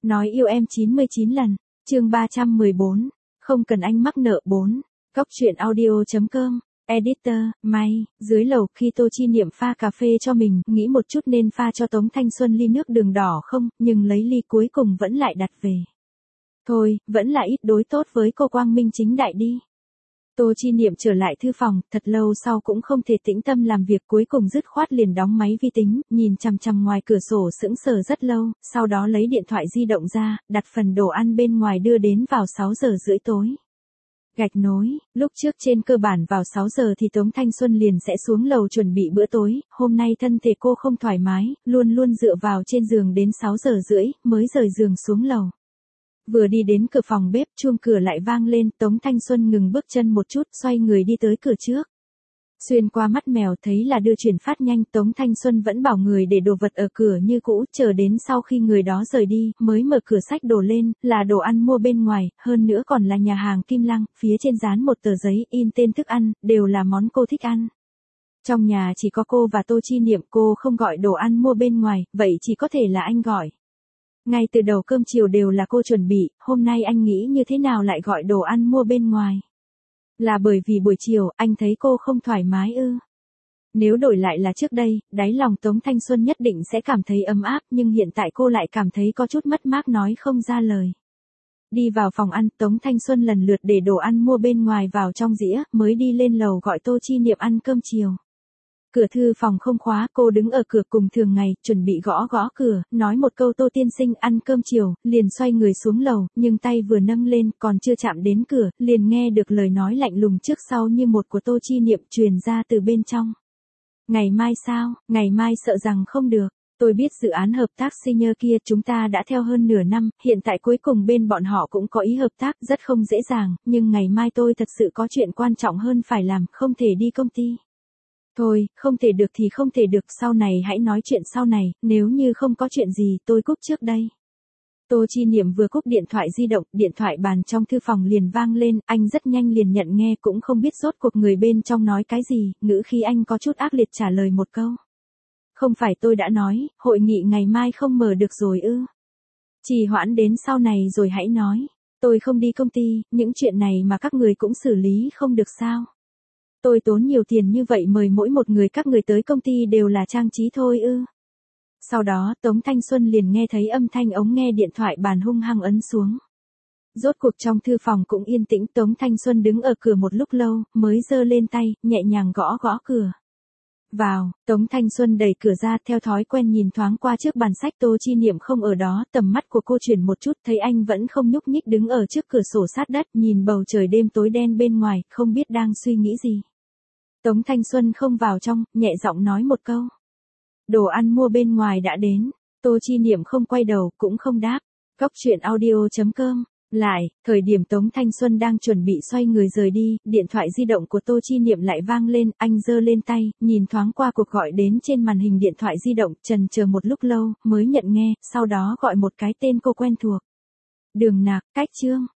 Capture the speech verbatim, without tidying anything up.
Nói yêu em chín mươi chín lần, chương ba trăm mười bốn, không cần anh mắc nợ bốn, Cóc truyện audio.com, editor, May, dưới lầu khi Tô Chi Niệm pha cà phê cho mình, nghĩ một chút nên pha cho Tống Thanh Xuân ly nước đường đỏ không, nhưng lấy ly cuối cùng vẫn lại đặt về. Thôi, vẫn là ít đối tốt với cô quang minh chính đại đi. Tô Chi Niệm trở lại thư phòng, thật lâu sau cũng không thể tĩnh tâm làm việc, cuối cùng dứt khoát liền đóng máy vi tính, nhìn chằm chằm ngoài cửa sổ sững sờ rất lâu, sau đó lấy điện thoại di động ra, đặt phần đồ ăn bên ngoài đưa đến vào sáu giờ rưỡi tối. Gạch nối, lúc trước trên cơ bản vào sáu giờ thì Tống Thanh Xuân liền sẽ xuống lầu chuẩn bị bữa tối, hôm nay thân thể cô không thoải mái, luôn luôn dựa vào trên giường đến sáu giờ rưỡi, mới rời giường xuống lầu. Vừa đi đến cửa phòng bếp, chuông cửa lại vang lên, Tống Thanh Xuân ngừng bước chân một chút, xoay người đi tới cửa trước. Xuyên qua mắt mèo thấy là đưa chuyển phát nhanh, Tống Thanh Xuân vẫn bảo người để đồ vật ở cửa như cũ, chờ đến sau khi người đó rời đi, mới mở cửa xách đồ lên, là đồ ăn mua bên ngoài, hơn nữa còn là nhà hàng Kim Lăng, phía trên dán một tờ giấy, in tên thức ăn, đều là món cô thích ăn. Trong nhà chỉ có cô và Tô Chi Niệm, cô không gọi đồ ăn mua bên ngoài, vậy chỉ có thể là anh gọi. Ngay từ đầu cơm chiều đều là cô chuẩn bị, hôm nay anh nghĩ như thế nào lại gọi đồ ăn mua bên ngoài. Là bởi vì buổi chiều, anh thấy cô không thoải mái ư. Nếu đổi lại là trước đây, đáy lòng Tống Thanh Xuân nhất định sẽ cảm thấy ấm áp, nhưng hiện tại cô lại cảm thấy có chút mất mát nói không ra lời. Đi vào phòng ăn, Tống Thanh Xuân lần lượt để đồ ăn mua bên ngoài vào trong dĩa, mới đi lên lầu gọi Tô Chi Niệm ăn cơm chiều. Cửa thư phòng không khóa, cô đứng ở cửa cùng thường ngày, chuẩn bị gõ gõ cửa, nói một câu Tô tiên sinh ăn cơm chiều, liền xoay người xuống lầu, nhưng tay vừa nâng lên, còn chưa chạm đến cửa, liền nghe được lời nói lạnh lùng trước sau như một của Tô Chi Niệm truyền ra từ bên trong. Ngày mai sao, ngày mai sợ rằng không được. Tôi biết dự án hợp tác senior kia chúng ta đã theo hơn nửa năm, hiện tại cuối cùng bên bọn họ cũng có ý hợp tác, rất không dễ dàng, nhưng ngày mai tôi thật sự có chuyện quan trọng hơn phải làm, không thể đi công ty. Thôi, không thể được thì không thể được, sau này hãy nói chuyện sau này, nếu như không có chuyện gì tôi cúp trước đây. Tô Chi Niệm vừa cúp điện thoại di động, điện thoại bàn trong thư phòng liền vang lên, anh rất nhanh liền nhận nghe, cũng không biết rốt cuộc người bên trong nói cái gì, ngữ khí anh có chút ác liệt trả lời một câu. Không phải tôi đã nói, hội nghị ngày mai không mở được rồi ư. Trì hoãn đến sau này rồi hãy nói. Tôi không đi công ty, những chuyện này mà các người cũng xử lý không được sao. Tôi tốn nhiều tiền như vậy mời mỗi một người các người tới công ty đều là trang trí thôi ư. Sau đó Tống Thanh Xuân liền nghe thấy âm thanh ống nghe điện thoại bàn hung hăng ấn xuống. Rốt cuộc trong thư phòng cũng yên tĩnh, Tống Thanh Xuân đứng ở cửa một lúc lâu, mới giơ lên tay, nhẹ nhàng gõ gõ cửa. Vào, Tống Thanh Xuân đẩy cửa ra, theo thói quen nhìn thoáng qua trước bàn sách, Tô Chi Niệm không ở đó, tầm mắt của cô chuyển một chút, thấy anh vẫn không nhúc nhích đứng ở trước cửa sổ sát đất, nhìn bầu trời đêm tối đen bên ngoài, không biết đang suy nghĩ gì. Tống Thanh Xuân không vào trong, nhẹ giọng nói một câu. Đồ ăn mua bên ngoài đã đến. Tô Chi Niệm không quay đầu, cũng không đáp. Cóc truyện audio.com. Lại, thời điểm Tống Thanh Xuân đang chuẩn bị xoay người rời đi, điện thoại di động của Tô Chi Niệm lại vang lên, anh giơ lên tay, nhìn thoáng qua cuộc gọi đến trên màn hình điện thoại di động, chần chờ một lúc lâu, mới nhận nghe, sau đó gọi một cái tên cô quen thuộc. Đường Nạc, Cách Trương.